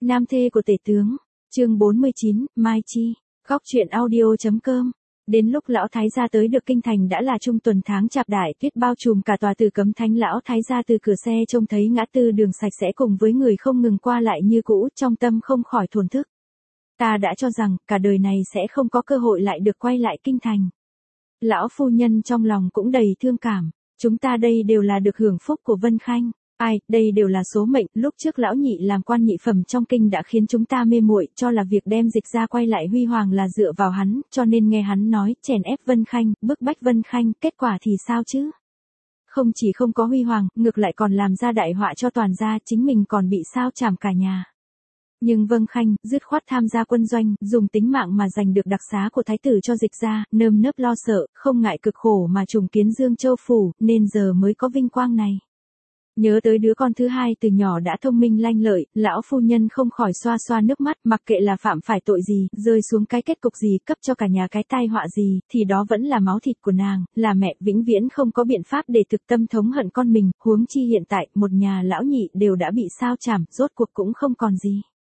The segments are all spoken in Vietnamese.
Nam thê của tể tướng, chương 49, Mai Chi, góc truyện audio.com. Đến lúc lão thái gia tới được kinh thành đã là trung tuần tháng Chạp, đại tuyết bao trùm cả tòa Tử Cấm Thánh. Lão thái gia từ cửa xe trông thấy ngã tư đường sạch sẽ cùng với người không ngừng qua lại như cũ, trong tâm không khỏi thổn thức. Ta đã cho rằng cả đời này sẽ không có cơ hội lại được quay lại kinh thành. Lão phu nhân trong lòng cũng đầy thương cảm. Chúng ta đây đều là được hưởng phúc của Vân Khanh. Ai, đây đều là số mệnh. Lúc trước lão nhị làm quan nhị phẩm trong kinh đã khiến chúng ta mê muội, cho là việc đem Dịch ra quay lại huy hoàng là dựa vào hắn, cho nên nghe hắn nói, chèn ép Vân Khanh, bức bách Vân Khanh, kết quả thì sao chứ? Không chỉ không có huy hoàng, ngược lại còn làm ra đại họa cho toàn gia, chính mình còn bị sao chảm cả nhà. Nhưng Vân Khanh, dứt khoát tham gia quân doanh, dùng tính mạng mà giành được đặc xá của thái tử cho Dịch ra, nơm nớp lo sợ, không ngại cực khổ mà trùng kiến Dương Châu phủ, nên giờ mới có vinh quang này. Nhớ tới đứa con thứ hai từ nhỏ đã thông minh lanh lợi, lão phu nhân không khỏi xoa xoa nước mắt, mặc kệ là phạm phải tội gì, rơi xuống cái kết cục gì, cấp cho cả nhà cái tai họa gì, thì đó vẫn là máu thịt của nàng, là mẹ vĩnh viễn không có biện pháp để thực tâm thống hận con mình, huống chi hiện tại, một nhà lão nhị đều đã bị sao chảm, rốt cuộc cũng không còn gì.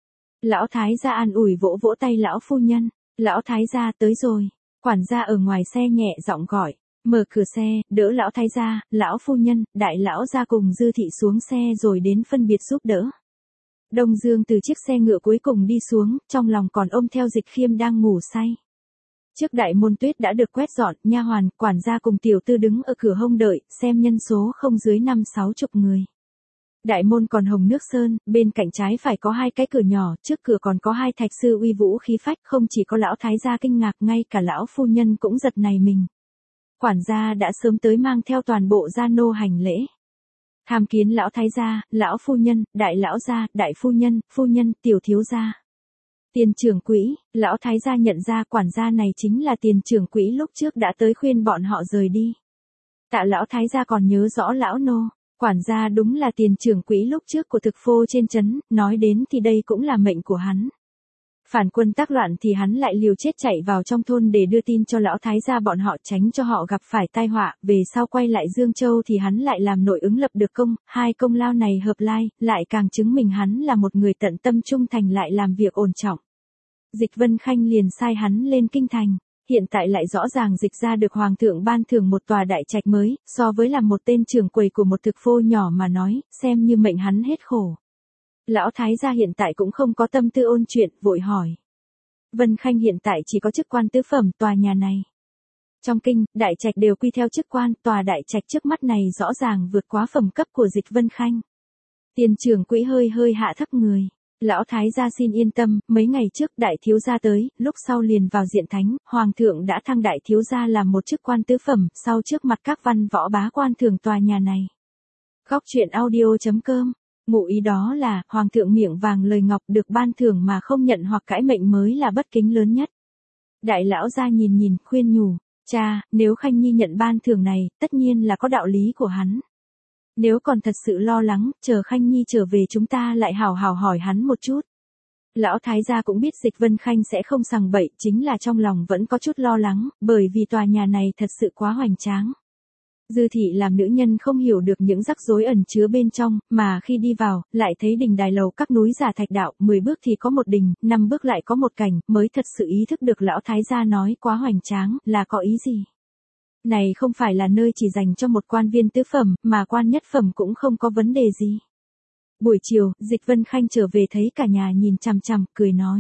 Lão thái gia an ủi vỗ vỗ tay lão phu nhân, lão thái gia tới rồi, quản gia ở ngoài xe nhẹ giọng gọi. Mở cửa xe, đỡ lão thái gia, lão phu nhân, đại lão gia cùng Dư thị xuống xe rồi đến phân biệt giúp đỡ. Đông Dương từ chiếc xe ngựa cuối cùng đi xuống, trong lòng còn ôm theo Dịch Khiêm đang ngủ say. Trước đại môn tuyết đã được quét dọn, nha hoàn, quản gia cùng tiểu tư đứng ở cửa hông đợi, xem nhân số không dưới 50-60 người. Đại môn còn hồng nước sơn, bên cạnh trái phải có hai cái cửa nhỏ, trước cửa còn có hai thạch sư uy vũ khí phách, không chỉ có lão thái gia kinh ngạc, ngay cả lão phu nhân cũng giật nảy mình. Quản gia đã sớm tới mang theo toàn bộ gia nô hành lễ. Tham kiến lão thái gia, lão phu nhân, đại lão gia, đại phu nhân, tiểu thiếu gia. Tiền trưởng quỹ, lão thái gia nhận ra quản gia này chính là tiền trưởng quỹ lúc trước đã tới khuyên bọn họ rời đi. Tạ lão thái gia còn nhớ rõ lão nô, quản gia đúng là tiền trưởng quỹ lúc trước của thực phô trên trấn, nói đến thì đây cũng là mệnh của hắn. Phản quân tác loạn thì hắn lại liều chết chạy vào trong thôn để đưa tin cho lão thái gia bọn họ tránh cho họ gặp phải tai họa, về sau quay lại Dương Châu thì hắn lại làm nội ứng lập được công, hai công lao này hợp lai, lại càng chứng minh hắn là một người tận tâm trung thành lại làm việc ổn trọng. Dịch Vân Khanh liền sai hắn lên kinh thành, hiện tại lại rõ ràng Dịch ra được hoàng thượng ban thưởng một tòa đại trạch mới, so với làm một tên trưởng quầy của một thực phô nhỏ mà nói, xem như mệnh hắn hết khổ. Lão thái gia hiện tại cũng không có tâm tư ôn chuyện, vội hỏi. Vân Khanh hiện tại chỉ có chức quan tứ phẩm tòa nhà này. Trong kinh, đại trạch đều quy theo chức quan, tòa đại trạch trước mắt này rõ ràng vượt quá phẩm cấp của Dịch Vân Khanh. Tiền trưởng quỹ hơi hạ thấp người. Lão thái gia xin yên tâm, mấy ngày trước đại thiếu gia tới, lúc sau liền vào diện thánh, hoàng thượng đã thăng đại thiếu gia làm một chức quan tứ phẩm, sau trước mặt các văn võ bá quan thường tòa nhà này. Góc truyện audio.com. Ngụ ý đó là, hoàng thượng miệng vàng lời ngọc được ban thưởng mà không nhận hoặc cãi mệnh mới là bất kính lớn nhất. Đại lão gia nhìn, khuyên nhủ, cha, nếu Khanh Nhi nhận ban thưởng này, tất nhiên là có đạo lý của hắn. Nếu còn thật sự lo lắng, chờ Khanh Nhi trở về chúng ta lại hào hỏi hắn một chút. Lão thái gia cũng biết Dịch Vân Khanh sẽ không sằng bậy, chính là trong lòng vẫn có chút lo lắng, bởi vì tòa nhà này thật sự quá hoành tráng. Dư thị làm nữ nhân không hiểu được những rắc rối ẩn chứa bên trong, mà khi đi vào, lại thấy đình đài lầu các núi giả thạch đạo, 10 bước thì có một đình, 5 bước lại có một cảnh, mới thật sự ý thức được lão thái gia nói quá hoành tráng, là có ý gì. Này không phải là nơi chỉ dành cho một quan viên tứ phẩm, mà quan nhất phẩm cũng không có vấn đề gì. Buổi chiều, Dịch Vân Khanh trở về thấy cả nhà nhìn chằm chằm, cười nói.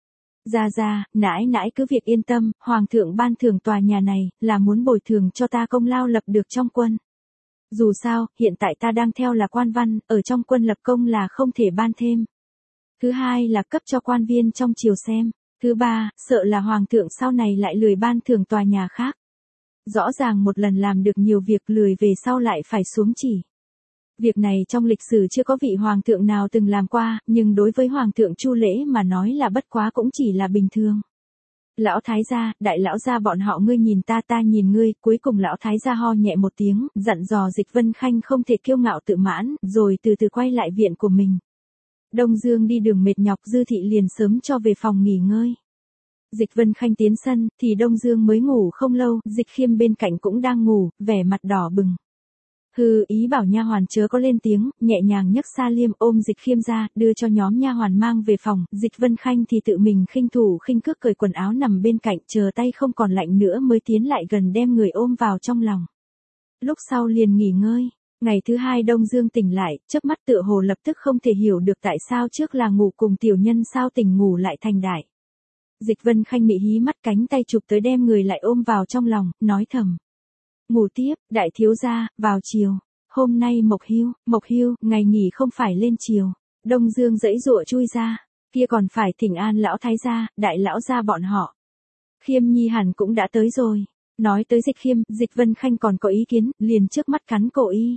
Ra, nãi cứ việc yên tâm, hoàng thượng ban thưởng tòa nhà này, là muốn bồi thường cho ta công lao lập được trong quân. Dù sao, hiện tại ta đang theo là quan văn, ở trong quân lập công là không thể ban thêm. Thứ hai là cấp cho quan viên trong triều xem. Thứ ba, sợ là hoàng thượng sau này lại lười ban thưởng tòa nhà khác. Rõ ràng một lần làm được nhiều việc lười về sau lại phải xuống chỉ. Việc này trong lịch sử chưa có vị hoàng thượng nào từng làm qua, nhưng đối với hoàng thượng Chu Lễ mà nói là bất quá cũng chỉ là bình thường. Lão thái gia, đại lão gia bọn họ ngươi nhìn ta nhìn ngươi, cuối cùng lão thái gia ho nhẹ một tiếng, dặn dò Dịch Vân Khanh không thể kiêu ngạo tự mãn, rồi từ từ quay lại viện của mình. Đông Dương đi đường mệt nhọc, Dư thị liền sớm cho về phòng nghỉ ngơi. Dịch Vân Khanh tiến sân, thì Đông Dương mới ngủ không lâu, Dịch Khiêm bên cạnh cũng đang ngủ, vẻ mặt đỏ bừng. Ý bảo nha hoàn chớ có lên tiếng, nhẹ nhàng nhấc Sa Liêm ôm Dịch Khiêm ra, đưa cho nhóm nha hoàn mang về phòng, Dịch Vân Khanh thì tự mình khinh thủ khinh cước cởi quần áo nằm bên cạnh, chờ tay không còn lạnh nữa mới tiến lại gần đem người ôm vào trong lòng. Lúc sau liền nghỉ ngơi. Ngày thứ hai Đông Dương tỉnh lại, chớp mắt tựa hồ lập tức không thể hiểu được tại sao trước là ngủ cùng tiểu nhân sao tỉnh ngủ lại thành đại. Dịch Vân Khanh mị hí mắt cánh tay chụp tới đem người lại ôm vào trong lòng, nói thầm. Ngủ tiếp, đại thiếu gia, vào chiều. Hôm nay Mộc Hưu, ngày nghỉ không phải lên chiều. Đông Dương giãy giụa chui ra, kia còn phải thỉnh an lão thái gia, đại lão gia bọn họ. Khiêm Nhi hẳn cũng đã tới rồi. Nói tới Dịch Khiêm, Dịch Vân Khanh còn có ý kiến, liền trước mắt cắn cổ y.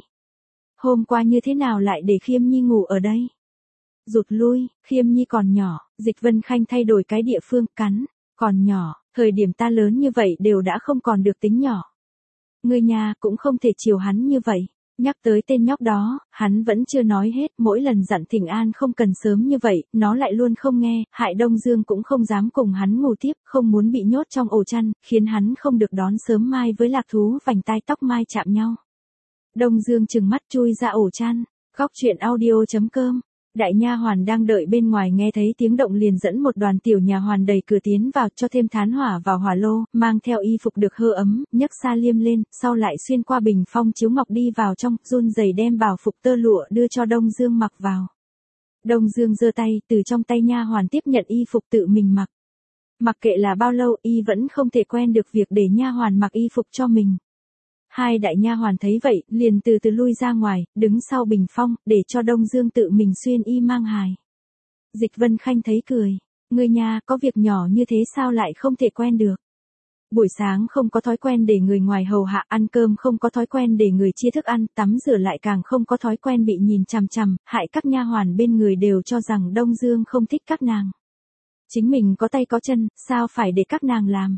Hôm qua như thế nào lại để Khiêm Nhi ngủ ở đây? Rụt lui, Khiêm Nhi còn nhỏ, Dịch Vân Khanh thay đổi cái địa phương, cắn, còn nhỏ, thời điểm ta lớn như vậy đều đã không còn được tính nhỏ. Người nhà cũng không thể chiều hắn như vậy. Nhắc tới tên nhóc đó, hắn vẫn chưa nói hết, mỗi lần dặn thỉnh an không cần sớm như vậy, nó lại luôn không nghe, hại Đông Dương cũng không dám cùng hắn ngủ tiếp, không muốn bị nhốt trong ổ chăn, khiến hắn không được đón sớm mai với lạc thú vành tai tóc mai chạm nhau. Đông Dương trừng mắt chui ra ổ chăn, góc chuyện audio.com. Đại nha hoàn đang đợi bên ngoài nghe thấy tiếng động liền dẫn một đoàn tiểu nhà hoàn đẩy cửa tiến vào, cho thêm than hỏa vào hỏa lô, mang theo y phục được hơ ấm, nhấc Sa Liêm lên, sau lại xuyên qua bình phong chiếu ngọc đi vào trong, run rẩy đem bảo phục tơ lụa đưa cho Đông Dương mặc vào. Đông Dương giơ tay, từ trong tay nha hoàn tiếp nhận y phục tự mình mặc. Mặc kệ là bao lâu, y vẫn không thể quen được việc để nha hoàn mặc y phục cho mình. Hai đại nha hoàn thấy vậy, liền từ từ lui ra ngoài, đứng sau bình phong, để cho Đông Dương tự mình xuyên y mang hài. Dịch Vân Khanh thấy cười, người nhà có việc nhỏ như thế sao lại không thể quen được. Buổi sáng không có thói quen để người ngoài hầu hạ, ăn cơm không có thói quen để người chia thức ăn, tắm rửa lại càng không có thói quen bị nhìn chằm chằm, hại các nha hoàn bên người đều cho rằng Đông Dương không thích các nàng. Chính mình có tay có chân, sao phải để các nàng làm.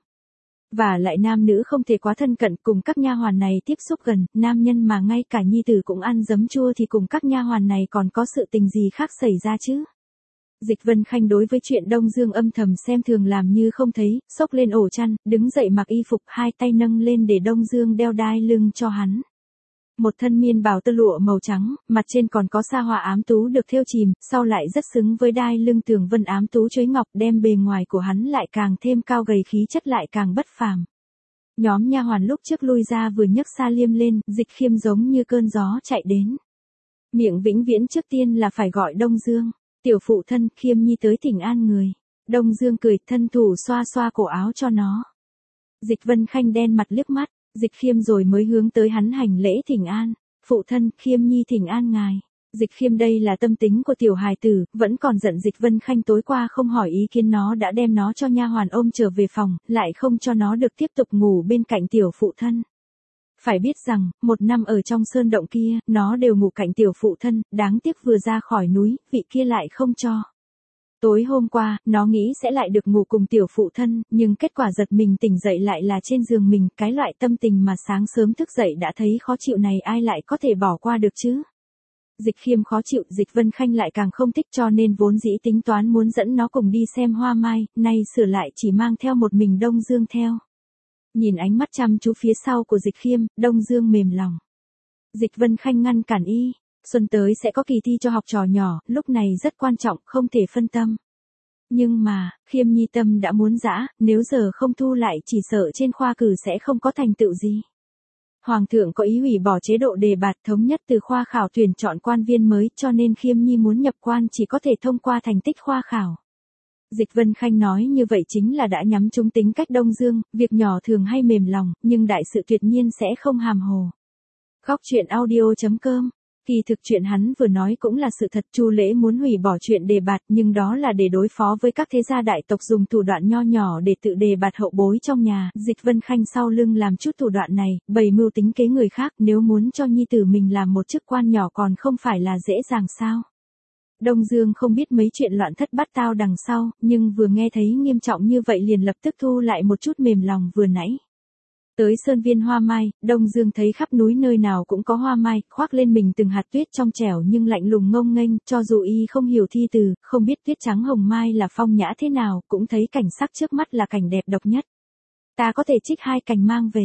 Và lại nam nữ không thể quá thân cận, cùng các nha hoàn này tiếp xúc gần, nam nhân mà ngay cả nhi tử cũng ăn giấm chua thì cùng các nha hoàn này còn có sự tình gì khác xảy ra chứ. Dịch Vân Khanh đối với chuyện Đông Dương âm thầm xem thường làm như không thấy, xốc lên ổ chăn, đứng dậy mặc y phục, hai tay nâng lên để Đông Dương đeo đai lưng cho hắn. Một thân miên bào tơ lụa màu trắng, mặt trên còn có sa hoa ám tú được thêu chìm, sau lại rất xứng với đai lưng tường vân ám tú chuối ngọc, đem bề ngoài của hắn lại càng thêm cao gầy, khí chất lại càng bất phàm. Nhóm nha hoàn lúc trước lui ra vừa nhấc Sa Liêm lên, Dịch Khiêm giống như cơn gió chạy đến. Miệng vĩnh viễn trước tiên là phải gọi Đông Dương, tiểu phụ thân, Khiêm Nhi tới thỉnh an người. Đông Dương cười, thân thủ xoa xoa cổ áo cho nó. Dịch Vân Khanh đen mặt liếc mắt. Dịch Khiêm rồi mới hướng tới hắn hành lễ thỉnh an. Phụ thân, Khiêm Nhi thỉnh an ngài. Dịch Khiêm đây là tâm tính của tiểu hài tử, vẫn còn giận Dịch Vân Khanh tối qua không hỏi ý kiến nó đã đem nó cho nha hoàn ôm trở về phòng, lại không cho nó được tiếp tục ngủ bên cạnh tiểu phụ thân. Phải biết rằng, một năm ở trong sơn động kia, nó đều ngủ cạnh tiểu phụ thân, đáng tiếc vừa ra khỏi núi, vị kia lại không cho. Tối hôm qua, nó nghĩ sẽ lại được ngủ cùng tiểu phụ thân, nhưng kết quả giật mình tỉnh dậy lại là trên giường mình, cái loại tâm tình mà sáng sớm thức dậy đã thấy khó chịu này ai lại có thể bỏ qua được chứ. Dịch Khiêm khó chịu, Dịch Vân Khanh lại càng không thích, cho nên vốn dĩ tính toán muốn dẫn nó cùng đi xem hoa mai, nay sửa lại chỉ mang theo một mình Đông Dương theo. Nhìn ánh mắt chăm chú phía sau của Dịch Khiêm, Đông Dương mềm lòng. Dịch Vân Khanh ngăn cản y. Xuân tới sẽ có kỳ thi cho học trò nhỏ, lúc này rất quan trọng, không thể phân tâm. Nhưng mà, Khiêm Nhi tâm đã muốn dã, nếu giờ không thu lại chỉ sợ trên khoa cử sẽ không có thành tựu gì. Hoàng thượng có ý hủy bỏ chế độ đề bạt thống nhất từ khoa khảo tuyển chọn quan viên mới, cho nên Khiêm Nhi muốn nhập quan chỉ có thể thông qua thành tích khoa khảo. Dịch Vân Khanh nói như vậy chính là đã nhắm trúng tính cách Đông Dương, việc nhỏ thường hay mềm lòng, nhưng đại sự tuyệt nhiên sẽ không hàm hồ. Góc chuyện audio.com. Kỳ thực chuyện hắn vừa nói cũng là sự thật, Chu Lễ muốn hủy bỏ chuyện đề bạt, nhưng đó là để đối phó với các thế gia đại tộc dùng thủ đoạn nho nhỏ để tự đề bạt hậu bối trong nhà. Dịch Vân Khanh sau lưng làm chút thủ đoạn này, bày mưu tính kế người khác, nếu muốn cho nhi tử mình làm một chức quan nhỏ còn không phải là dễ dàng sao. Đông Dương không biết mấy chuyện loạn thất bát tao đằng sau, nhưng vừa nghe thấy nghiêm trọng như vậy liền lập tức thu lại một chút mềm lòng vừa nãy. Tới sơn viên hoa mai, Đông Dương thấy khắp núi nơi nào cũng có hoa mai, khoác lên mình từng hạt tuyết trong trẻo nhưng lạnh lùng ngông nghênh, cho dù y không hiểu thi từ, không biết tuyết trắng hồng mai là phong nhã thế nào, cũng thấy cảnh sắc trước mắt là cảnh đẹp độc nhất. Ta có thể trích 2 cành mang về.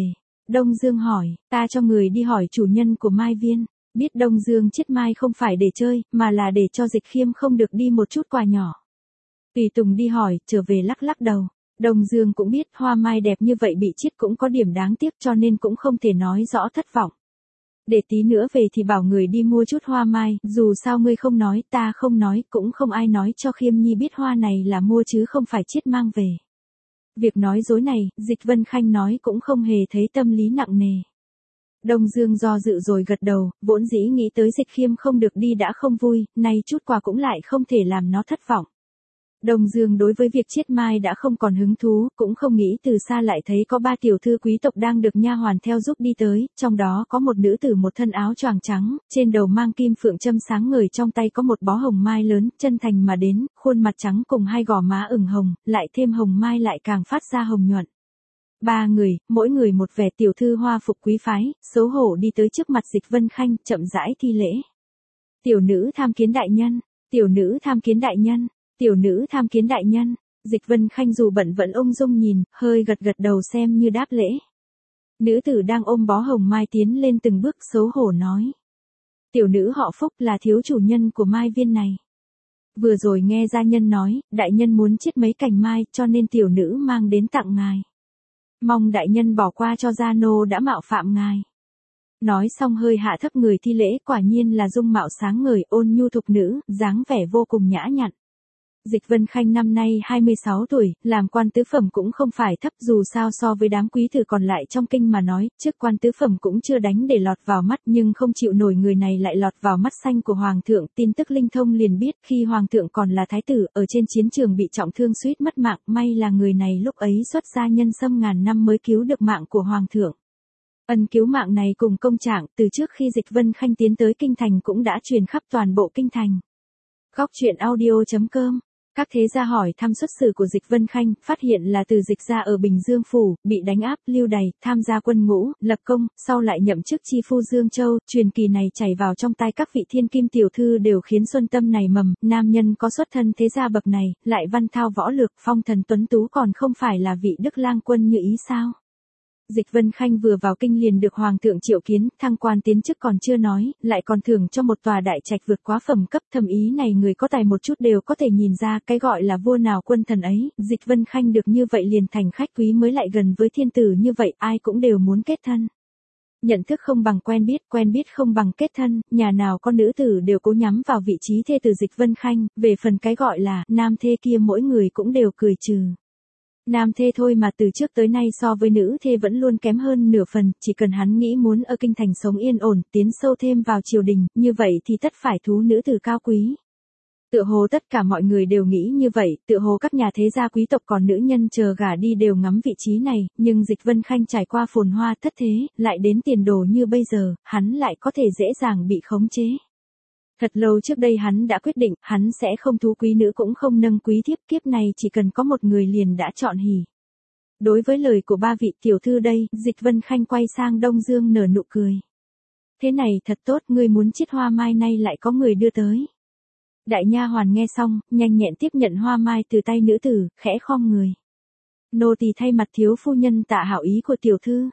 Đông Dương hỏi, ta cho người đi hỏi chủ nhân của Mai Viên, biết Đông Dương chiết mai không phải để chơi, mà là để cho Dịch Khiêm không được đi một chút quà nhỏ. Tùy Tùng đi hỏi, trở về lắc lắc đầu. Đông Dương cũng biết hoa mai đẹp như vậy bị chiết cũng có điểm đáng tiếc cho nên cũng không thể nói rõ thất vọng. Để tí nữa về thì bảo người đi mua chút hoa mai, dù sao ngươi không nói, ta không nói, cũng không ai nói cho Khiêm Nhi biết hoa này là mua chứ không phải chiết mang về. Việc nói dối này, Dịch Vân Khanh nói cũng không hề thấy tâm lý nặng nề. Đông Dương do dự rồi gật đầu, vốn dĩ nghĩ tới Dịch Khiêm không được đi đã không vui, nay chút quà cũng lại không thể làm nó thất vọng. Đông Dương đối với việc chiết mai đã không còn hứng thú, cũng không nghĩ từ xa lại thấy có 3 tiểu thư quý tộc đang được nha hoàn theo giúp đi tới, trong đó có một nữ tử một thân áo choàng trắng, trên đầu mang kim phượng châm sáng ngời, trong tay có một bó hồng mai lớn, chân thành mà đến, khuôn mặt trắng cùng 2 gò má ửng hồng, lại thêm hồng mai lại càng phát ra hồng nhuận. 3 người, mỗi người một vẻ tiểu thư hoa phục quý phái, xấu hổ đi tới trước mặt Dịch Vân Khanh, chậm rãi thi lễ. Tiểu nữ tham kiến đại nhân, tiểu nữ tham kiến đại nhân. Tiểu nữ tham kiến đại nhân. Dịch Vân Khanh dù bận vẫn ung dung nhìn, hơi gật gật đầu xem như đáp lễ. Nữ tử đang ôm bó hồng mai tiến lên từng bước xấu hổ nói. Tiểu nữ họ Phúc là thiếu chủ nhân của mai viên này. Vừa rồi nghe gia nhân nói, đại nhân muốn chiết mấy cành mai cho nên tiểu nữ mang đến tặng ngài. Mong đại nhân bỏ qua cho gia nô đã mạo phạm ngài. Nói xong hơi hạ thấp người thi lễ, quả nhiên là dung mạo sáng ngời ôn nhu thục nữ, dáng vẻ vô cùng nhã nhặn. Dịch Vân Khanh năm nay 26 tuổi, làm quan tứ phẩm cũng không phải thấp, dù sao so với đám quý tử còn lại trong kinh mà nói, trước quan tứ phẩm cũng chưa đánh để lọt vào mắt, nhưng không chịu nổi người này lại lọt vào mắt xanh của hoàng thượng. Tin tức linh thông liền biết khi hoàng thượng còn là thái tử, ở trên chiến trường bị trọng thương suýt mất mạng, may là người này lúc ấy xuất gia nhân xâm ngàn năm mới cứu được mạng của hoàng thượng. Ân cứu mạng này cùng công trạng, từ trước khi Dịch Vân Khanh tiến tới kinh thành cũng đã truyền khắp toàn bộ kinh thành. Góc truyện audio.com. Các thế gia hỏi thăm xuất xử của Dịch Vân Khanh, phát hiện là từ Dịch gia ở Bình Dương phủ, bị đánh áp, lưu đày, tham gia quân ngũ, lập công, sau lại nhậm chức chi phu Dương Châu, truyền kỳ này chảy vào trong tai các vị thiên kim tiểu thư đều khiến xuân tâm nảy mầm, nam nhân có xuất thân thế gia bậc này, lại văn thao võ lược, phong thần tuấn tú còn không phải là vị đức lang quân như ý sao? Dịch Vân Khanh vừa vào kinh liền được hoàng thượng triệu kiến, thăng quan tiến chức còn chưa nói, lại còn thưởng cho một tòa đại trạch vượt quá phẩm cấp, thâm ý này người có tài một chút đều có thể nhìn ra, cái gọi là vua nào quân thần ấy. Dịch Vân Khanh được như vậy liền thành khách quý mới lại gần với thiên tử như vậy, ai cũng đều muốn kết thân. Nhận thức không bằng quen biết không bằng kết thân, nhà nào con nữ tử đều cố nhắm vào vị trí thê tử Dịch Vân Khanh, về phần cái gọi là nam thê kia mỗi người cũng đều cười trừ. Nam thê thôi mà từ trước tới nay so với nữ thê vẫn luôn kém hơn nửa phần, chỉ cần hắn nghĩ muốn ở kinh thành sống yên ổn, tiến sâu thêm vào triều đình, như vậy thì tất phải thú nữ tử cao quý. Tựa hồ tất cả mọi người đều nghĩ như vậy, tựa hồ các nhà thế gia quý tộc còn nữ nhân chờ gả đi đều ngắm vị trí này, nhưng Dịch Vân Khanh trải qua phồn hoa thất thế, lại đến tiền đồ như bây giờ, hắn lại có thể dễ dàng bị khống chế. Thật lâu trước đây hắn đã quyết định, hắn sẽ không thú quý nữ cũng không nâng quý thiếp, kiếp này chỉ cần có một người liền đã chọn hỉ. Đối với lời của 3 vị tiểu thư đây, Dịch Vân Khanh quay sang Đông Dương nở nụ cười. Thế này thật tốt, ngươi muốn chiết hoa mai nay lại có người đưa tới. Đại nha hoàn nghe xong, nhanh nhẹn tiếp nhận hoa mai từ tay nữ tử, khẽ khom người. Nô tỳ thay mặt thiếu phu nhân tạ hảo ý của tiểu thư.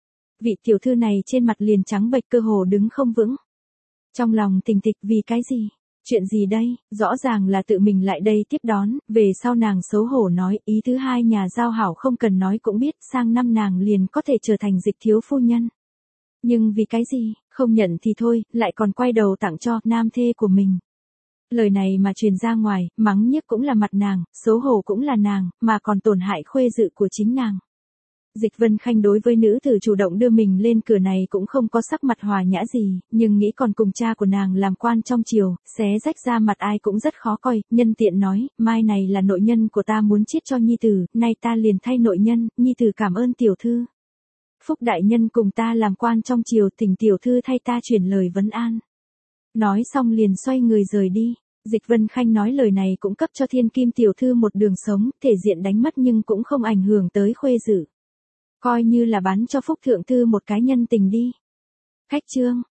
Vị tiểu thư này trên mặt liền trắng bệch, cơ hồ đứng không vững. Trong lòng tình tịch, vì cái gì? Chuyện gì đây? Rõ ràng là tự mình lại đây tiếp đón, về sau nàng xấu hổ nói, ý thứ hai nhà giao hảo không cần nói cũng biết, sang năm nàng liền có thể trở thành Dịch thiếu phu nhân. Nhưng vì cái gì? Không nhận thì thôi, lại còn quay đầu tặng cho nam thê của mình. Lời này mà truyền ra ngoài, mắng nhiếc cũng là mặt nàng, xấu hổ cũng là nàng, mà còn tổn hại khuê dự của chính nàng. Dịch Vân Khanh đối với nữ tử chủ động đưa mình lên cửa này cũng không có sắc mặt hòa nhã gì, nhưng nghĩ còn cùng cha của nàng làm quan trong triều, xé rách ra mặt ai cũng rất khó coi, nhân tiện nói, mai này là nội nhân của ta muốn chiết cho nhi tử, nay ta liền thay nội nhân, nhi tử cảm ơn tiểu thư. Phúc đại nhân cùng ta làm quan trong triều, thỉnh tiểu thư thay ta chuyển lời vấn an. Nói xong liền xoay người rời đi. Dịch Vân Khanh nói lời này cũng cấp cho thiên kim tiểu thư một đường sống, thể diện đánh mất nhưng cũng không ảnh hưởng tới khuê dự. Coi như là bán cho Phúc thượng thư một cái nhân tình đi. Khách chương.